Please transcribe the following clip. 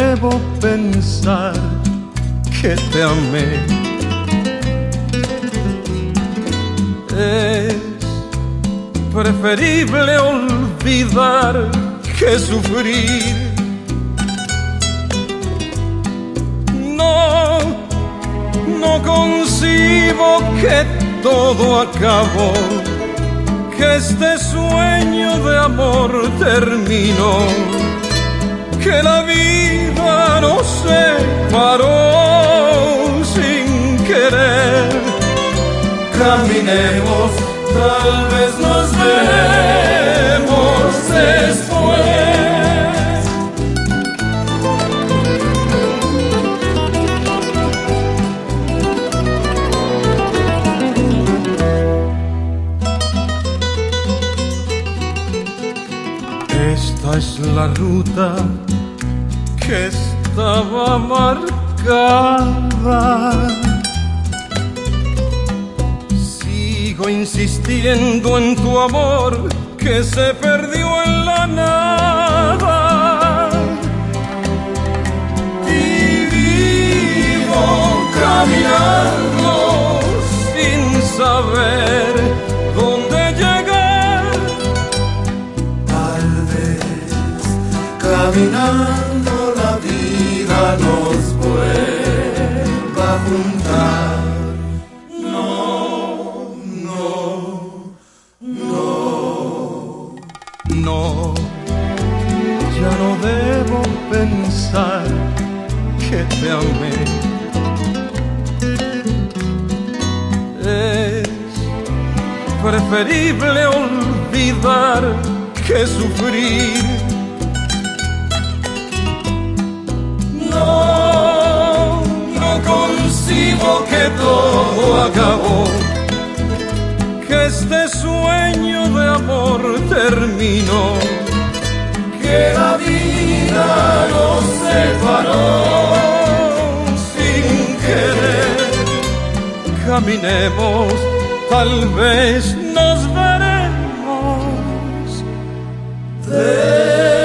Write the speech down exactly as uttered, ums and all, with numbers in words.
debo pensar que te amé. Es preferible olvidar que sufrir. No, no concibo que todo acabó, que este sueño de amor terminó, que la vida nos separó sin querer. Caminemos, tal vez nos veremos después. Esta es la ruta que estaba marcada. Sigo insistiendo en tu amor que se perdió en la nada. Y vivo caminando sin saber dónde llegar. Tal vez caminando la vida nos vuelva a juntar. No, ya no debo pensar que te amé. Es preferible olvidar que sufrir. No, no concibo que todo acabó, que este sueño de amor terminó, que la vida nos separó sin querer. Caminemos, tal vez nos veremos.